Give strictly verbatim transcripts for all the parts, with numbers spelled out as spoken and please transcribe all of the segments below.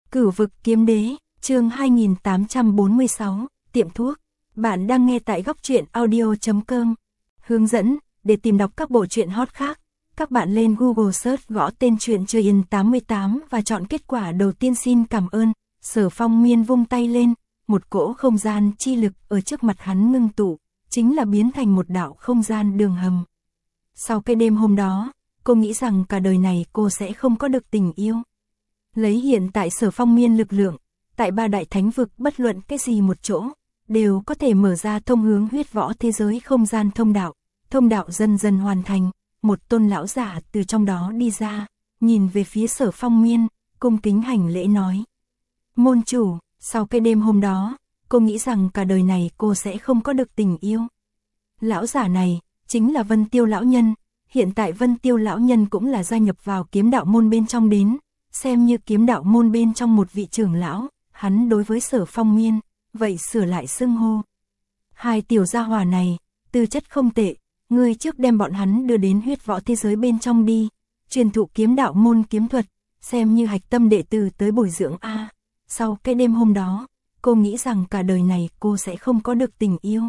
Cửu vực kiếm đế, chương hai nghìn tám trăm bốn mươi sáu, tiệm thuốc. Bạn đang nghe tại góc truyện audio chấm com. Hướng dẫn, để tìm đọc các bộ truyện hot khác, các bạn lên Google search gõ tên truyện Trời Yên tám mươi tám và chọn kết quả đầu tiên. Xin cảm ơn. Sở Phong Miên vung tay lên, một cỗ không gian chi lực ở trước mặt hắn ngưng tụ, chính là biến thành một đạo không gian đường hầm. Sau cái đêm hôm đó, cô nghĩ rằng cả đời này cô sẽ không có được tình yêu. Lấy hiện tại Sở Phong Miên lực lượng, tại ba đại thánh vực bất luận cái gì một chỗ, đều có thể mở ra thông hướng huyết võ thế giới không gian thông đạo. Thông đạo dần dần hoàn thành, một tôn lão giả từ trong đó đi ra, nhìn về phía Sở Phong Miên, cung kính hành lễ nói. Môn chủ, sau cái đêm hôm đó, cô nghĩ rằng cả đời này cô sẽ không có được tình yêu. Lão giả này, chính là Vân Tiêu lão nhân, hiện tại Vân Tiêu lão nhân cũng là gia nhập vào kiếm đạo môn bên trong đến, xem như kiếm đạo môn bên trong một vị trưởng lão, hắn đối với Sở Phong Miên, vậy sửa lại xưng hô. Hai tiểu gia hỏa này, tư chất không tệ, ngươi trước đem bọn hắn đưa đến huyết võ thế giới bên trong đi, truyền thụ kiếm đạo môn kiếm thuật, xem như hạch tâm đệ tử tới bồi dưỡng a. Sau cái đêm hôm đó, cô nghĩ rằng cả đời này cô sẽ không có được tình yêu.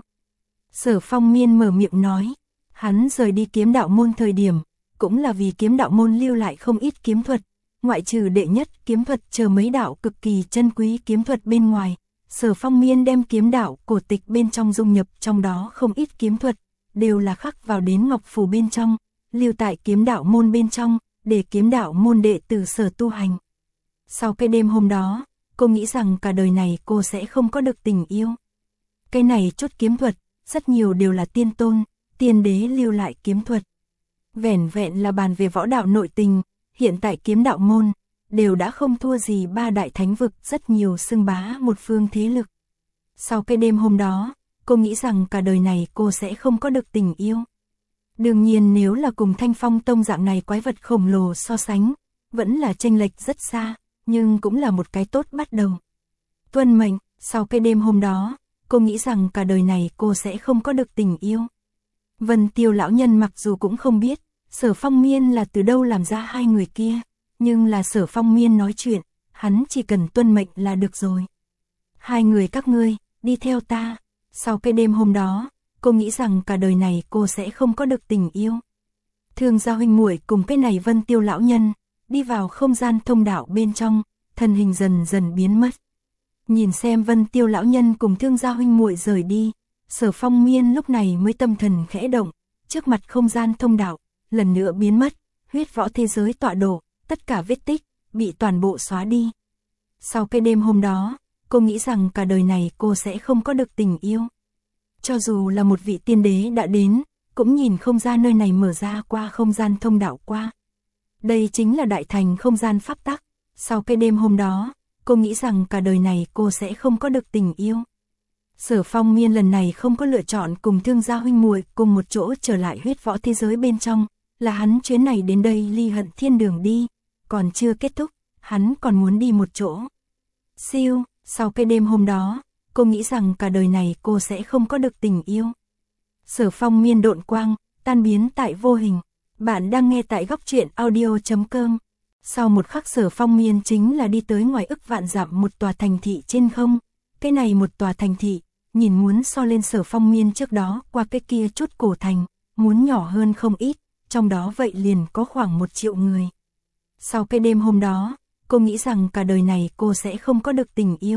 Sở Phong Miên mở miệng nói, hắn rời đi kiếm đạo môn thời điểm, cũng là vì kiếm đạo môn lưu lại không ít kiếm thuật, ngoại trừ đệ nhất kiếm thuật chờ mấy đạo cực kỳ chân quý kiếm thuật bên ngoài. Sở Phong Miên đem kiếm đạo cổ tịch bên trong dung nhập trong đó không ít kiếm thuật, đều là khắc vào đến ngọc phù bên trong, lưu tại kiếm đạo môn bên trong, để kiếm đạo môn đệ tử sở tu hành. Sau cái đêm hôm đó, cô nghĩ rằng cả đời này cô sẽ không có được tình yêu. Cái này chút kiếm thuật, rất nhiều đều là tiên tôn, tiên đế lưu lại kiếm thuật. Vẻn vẹn là bàn về võ đạo nội tình, hiện tại kiếm đạo môn, đều đã không thua gì ba đại thánh vực, rất nhiều xưng bá một phương thế lực. Sau cái đêm hôm đó, cô nghĩ rằng cả đời này cô sẽ không có được tình yêu. Đương nhiên nếu là cùng Thanh Phong Tông dạng này quái vật khổng lồ so sánh, vẫn là chênh lệch rất xa, nhưng cũng là một cái tốt bắt đầu. Tuân mệnh, sau cái đêm hôm đó, cô nghĩ rằng cả đời này cô sẽ không có được tình yêu. Vân Tiêu lão nhân mặc dù cũng không biết, Sở Phong Miên là từ đâu làm ra hai người kia, nhưng là Sở Phong Miên nói chuyện, hắn chỉ cần tuân mệnh là được rồi. Hai người các ngươi, đi theo ta. Sau cái đêm hôm đó, cô nghĩ rằng cả đời này cô sẽ không có được tình yêu. Thương gia huynh muội cùng cái này Vân Tiêu lão nhân, đi vào không gian thông đạo bên trong, thân hình dần dần biến mất. Nhìn xem Vân Tiêu lão nhân cùng Thương gia huynh muội rời đi, Sở Phong Miên lúc này mới tâm thần khẽ động, trước mặt không gian thông đạo, lần nữa biến mất, huyết võ thế giới tọa độ, tất cả vết tích, bị toàn bộ xóa đi. Sau cái đêm hôm đó, cô nghĩ rằng cả đời này cô sẽ không có được tình yêu. Cho dù là một vị tiên đế đã đến, cũng nhìn không ra nơi này mở ra qua không gian thông đạo qua. Đây chính là đại thành không gian pháp tắc. Sau cái đêm hôm đó, cô nghĩ rằng cả đời này cô sẽ không có được tình yêu. Sở Phong Miên lần này không có lựa chọn cùng Thương gia huynh muội cùng một chỗ trở lại huyết võ thế giới bên trong, là hắn chuyến này đến đây ly hận thiên đường đi, còn chưa kết thúc, hắn còn muốn đi một chỗ. Siêu, sau cái đêm hôm đó, cô nghĩ rằng cả đời này cô sẽ không có được tình yêu. Sở Phong Miên độn quang, tan biến tại vô hình. Bạn đang nghe tại góc truyện audio chấm com. Sau một khắc Sở Phong Miên chính là đi tới ngoài ức vạn dặm một tòa thành thị trên không. Cái này một tòa thành thị, nhìn muốn so lên Sở Phong Miên trước đó qua cái kia chút cổ thành, muốn nhỏ hơn không ít, trong đó vậy liền có khoảng một triệu người. Sau cái đêm hôm đó, cô nghĩ rằng cả đời này cô sẽ không có được tình yêu.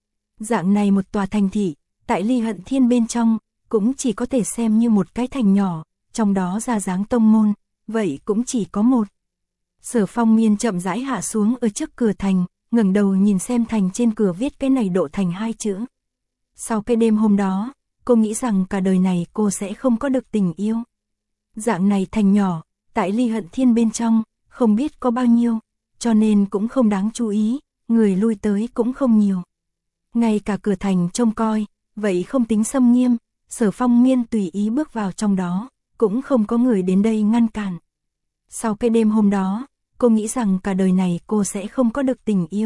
Dạng này một tòa thành thị, tại ly hận thiên bên trong, cũng chỉ có thể xem như một cái thành nhỏ, trong đó ra dáng tông môn, vậy cũng chỉ có một. Sở Phong Miên chậm rãi hạ xuống ở trước cửa thành, ngẩng đầu nhìn xem thành trên cửa viết cái này độ thành hai chữ. Sau cái đêm hôm đó, cô nghĩ rằng cả đời này cô sẽ không có được tình yêu. Dạng này thành nhỏ, tại ly hận thiên bên trong, không biết có bao nhiêu, cho nên cũng không đáng chú ý, người lui tới cũng không nhiều. Ngay cả cửa thành trông coi, vậy không tính xâm nghiêm, Sở Phong Miên tùy ý bước vào trong đó, cũng không có người đến đây ngăn cản. Sau cái đêm hôm đó, cô nghĩ rằng cả đời này cô sẽ không có được tình yêu.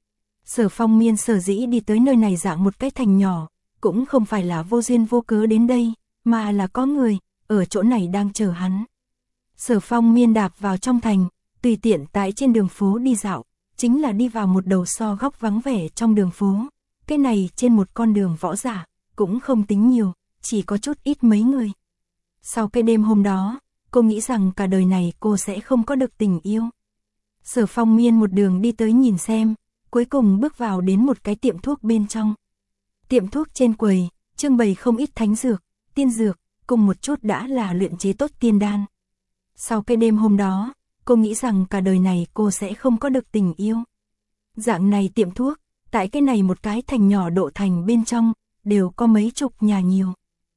Sở Phong Miên sở dĩ đi tới nơi này dạng một cái thành nhỏ, cũng không phải là vô duyên vô cớ đến đây, mà là có người, ở chỗ này đang chờ hắn. Sở Phong Miên đạp vào trong thành, tùy tiện tại trên đường phố đi dạo, chính là đi vào một đầu so góc vắng vẻ trong đường phố. Cái này trên một con đường võ giả, cũng không tính nhiều, chỉ có chút ít mấy người. Sau cái đêm hôm đó, cô nghĩ rằng cả đời này cô sẽ không có được tình yêu. Sở Phong Miên một đường đi tới nhìn xem, cuối cùng bước vào đến một cái tiệm thuốc bên trong. Tiệm thuốc trên quầy, trưng bày không ít thánh dược, tiên dược, cùng một chút đã là luyện chế tốt tiên đan. Sau cái đêm hôm đó, cô nghĩ rằng cả đời này cô sẽ không có được tình yêu. Dạng này tiệm thuốc, tại cái này một cái thành nhỏ độ thành bên trong, đều có mấy chục nhà nhiều.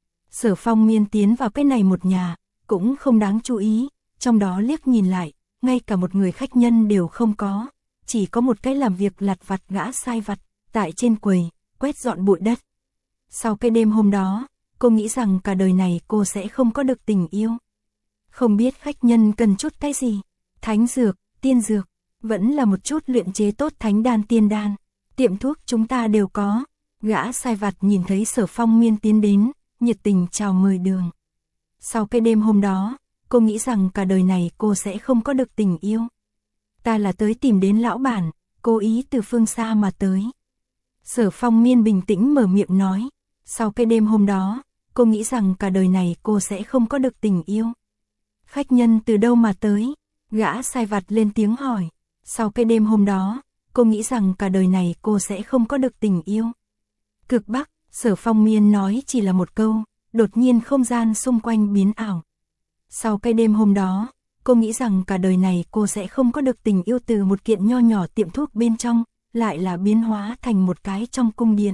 Sở Phong Miên tiến vào cái này một nhà, cũng không đáng chú ý, trong đó liếc nhìn lại, ngay cả một người khách nhân đều không có, chỉ có một cái làm việc lặt vặt gã sai vặt, tại trên quầy, quét dọn bụi đất. Sau cái đêm hôm đó, cô nghĩ rằng cả đời này cô sẽ không có được tình yêu. Không biết khách nhân cần chút cái gì, thánh dược, tiên dược, vẫn là một chút luyện chế tốt thánh đan tiên đan, tiệm thuốc chúng ta đều có. Gã sai vặt nhìn thấy Sở Phong Miên tiến đến, nhiệt tình chào mời đường. Sau cái đêm hôm đó, cô nghĩ rằng cả đời này cô sẽ không có được tình yêu. Ta là tới tìm đến lão bản, cố ý từ phương xa mà tới. Sở Phong Miên bình tĩnh mở miệng nói. Sau cái đêm hôm đó, cô nghĩ rằng cả đời này cô sẽ không có được tình yêu. Khách nhân từ đâu mà tới? Gã sai vặt lên tiếng hỏi. Sau cái đêm hôm đó, cô nghĩ rằng cả đời này cô sẽ không có được tình yêu. Cực Bắc, Sở Phong Miên nói chỉ là một câu, đột nhiên không gian xung quanh biến ảo. Sau cái đêm hôm đó, cô nghĩ rằng cả đời này cô sẽ không có được tình yêu từ một kiện nho nhỏ tiệm thuốc bên trong, lại là biến hóa thành một cái trong cung điện.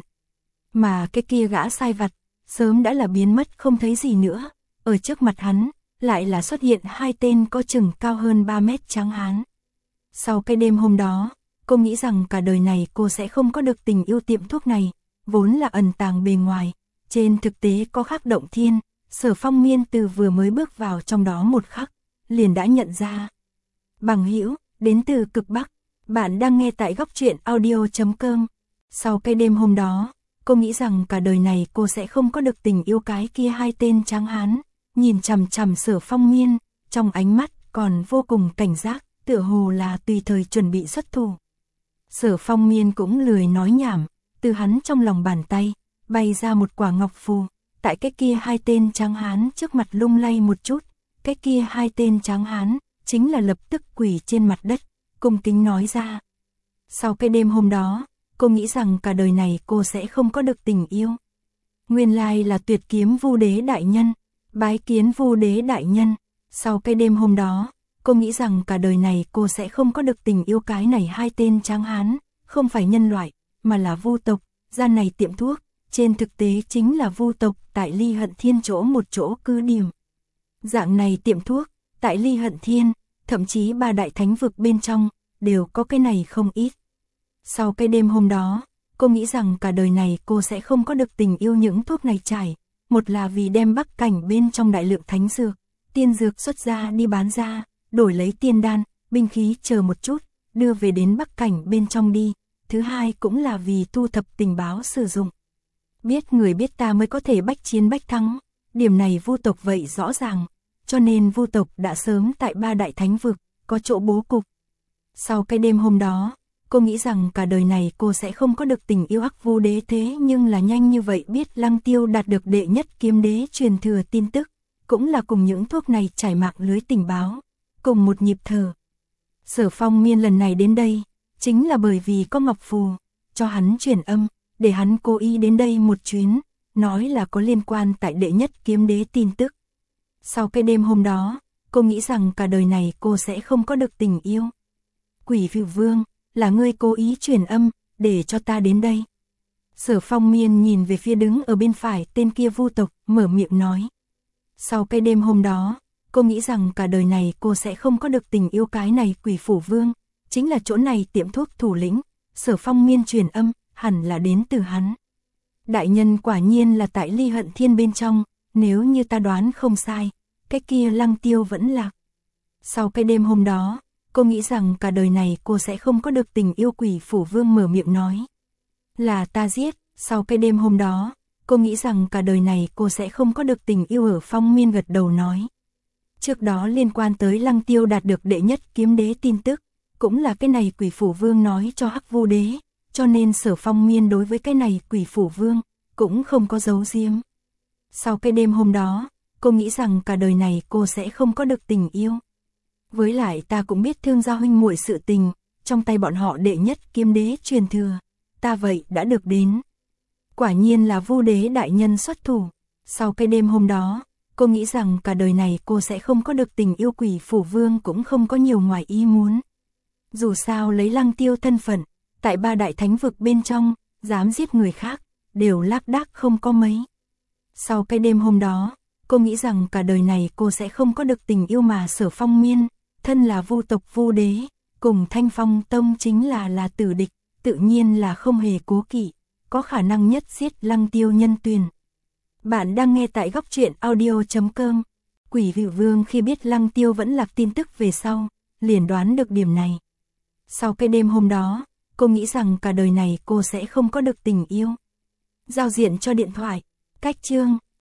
Mà cái kia gã sai vặt, sớm đã là biến mất không thấy gì nữa, ở trước mặt hắn, lại là xuất hiện hai tên có chừng cao hơn ba mét trắng hán. Sau cái đêm hôm đó, cô nghĩ rằng cả đời này cô sẽ không có được tình yêu tiệm thuốc này, vốn là ẩn tàng bề ngoài, trên thực tế có khắc động thiên. Sở Phong Miên từ vừa mới bước vào trong đó một khắc, liền đã nhận ra. Bằng hữu, đến từ Cực Bắc, bạn đang nghe tại góc truyện audio chấm com. Sau cái đêm hôm đó, cô nghĩ rằng cả đời này cô sẽ không có được tình yêu cái kia hai tên trắng hán, nhìn chằm chằm Sở Phong Miên, trong ánh mắt còn vô cùng cảnh giác, tựa hồ là tùy thời chuẩn bị xuất thủ. Sở Phong Miên cũng lười nói nhảm, từ hắn trong lòng bàn tay, bay ra một quả ngọc phù. Tại cái kia hai tên trắng hán trước mặt lung lay một chút, cái kia hai tên trắng hán, chính là lập tức quỳ trên mặt đất, cung kính nói ra. Sau cái đêm hôm đó, cô nghĩ rằng cả đời này cô sẽ không có được tình yêu. Nguyên lai là Tuyệt Kiếm Vu Đế đại nhân, bái kiến Vu Đế đại nhân. Sau cái đêm hôm đó, cô nghĩ rằng cả đời này cô sẽ không có được tình yêu cái này hai tên trắng hán, không phải nhân loại, mà là vu tộc, gian này tiệm thuốc. Trên thực tế chính là vu tộc tại Ly Hận Thiên chỗ một chỗ cứ điểm. Dạng này tiệm thuốc, tại Ly Hận Thiên, thậm chí ba đại thánh vực bên trong, đều có cái này không ít. Sau cái đêm hôm đó, cô nghĩ rằng cả đời này cô sẽ không có được tình yêu những thuốc này trải. Một là vì đem Bắc Cảnh bên trong đại lượng thánh dược, tiên dược xuất ra đi bán ra, đổi lấy tiên đan, binh khí chờ một chút, đưa về đến Bắc Cảnh bên trong đi. Thứ hai cũng là vì thu thập tình báo sử dụng. Biết người biết ta mới có thể bách chiến bách thắng, điểm này vu tộc vậy rõ ràng, cho nên vu tộc đã sớm tại ba đại thánh vực, có chỗ bố cục. Sau cái đêm hôm đó, cô nghĩ rằng cả đời này cô sẽ không có được tình yêu ác vu đế, thế nhưng là nhanh như vậy biết Lăng Tiêu đạt được đệ nhất kiếm đế truyền thừa tin tức, cũng là cùng những thuốc này trải mạng lưới tình báo, cùng một nhịp thở. Sở Phong Miên lần này đến đây, chính là bởi vì có Ngọc Phù, cho hắn truyền âm. Để hắn cố ý đến đây một chuyến, nói là có liên quan tại đệ nhất kiếm đế tin tức. Sau cái đêm hôm đó, cô nghĩ rằng cả đời này cô sẽ không có được tình yêu. Quỷ Vưu Vương, là ngươi cố ý truyền âm, để cho ta đến đây. Sở Phong Miên nhìn về phía đứng ở bên phải tên kia vu tộc, mở miệng nói. Sau cái đêm hôm đó, cô nghĩ rằng cả đời này cô sẽ không có được tình yêu cái này Quỷ Phủ Vương, chính là chỗ này tiệm thuốc thủ lĩnh. Sở Phong Miên truyền âm, hẳn là đến từ hắn. Đại nhân quả nhiên là tại Ly Hận Thiên bên trong, nếu như ta đoán không sai, cái kia Lăng Tiêu vẫn lạc. Sau cái đêm hôm đó, cô nghĩ rằng cả đời này cô sẽ không có được tình yêu. Quỷ Phủ Vương mở miệng nói. Là ta giết. Sau cái đêm hôm đó, cô nghĩ rằng cả đời này cô sẽ không có được tình yêu. Ở Phong Miên gật đầu nói. Trước đó liên quan tới Lăng Tiêu đạt được đệ nhất kiếm đế tin tức, cũng là cái này quỷ phủ vương nói cho Hắc Vu Đế, cho nên Sở Phong Miên đối với cái này quỷ phủ vương, cũng không có giấu giếm. Sau cái đêm hôm đó, cô nghĩ rằng cả đời này cô sẽ không có được tình yêu. Với lại ta cũng biết Thương gia huynh muội sự tình, trong tay bọn họ đệ nhất kiếm đế truyền thừa, ta vậy đã được đến. Quả nhiên là Vu Đế đại nhân xuất thủ. Sau cái đêm hôm đó, cô nghĩ rằng cả đời này cô sẽ không có được tình yêu, quỷ phủ vương cũng không có nhiều ngoài ý muốn. Dù sao lấy Lăng Tiêu thân phận, tại ba đại thánh vực bên trong, dám giết người khác, đều lác đác không có mấy. Sau cái đêm hôm đó, cô nghĩ rằng cả đời này cô sẽ không có được tình yêu mà Sở Phong Miên, thân là Vu tộc Vu Đế, cùng Thanh Phong Tông chính là là tử địch, tự nhiên là không hề cố kỵ, có khả năng nhất giết Lăng Tiêu nhân tuyển. Bạn đang nghe tại góc truyện audio chấm com. Quỷ Vị Vương khi biết Lăng Tiêu vẫn lạc tin tức về sau, liền đoán được điểm này. Sau cái đêm hôm đó, cô nghĩ rằng cả đời này cô sẽ không có được tình yêu. Giao diện cho điện thoại, cách chương.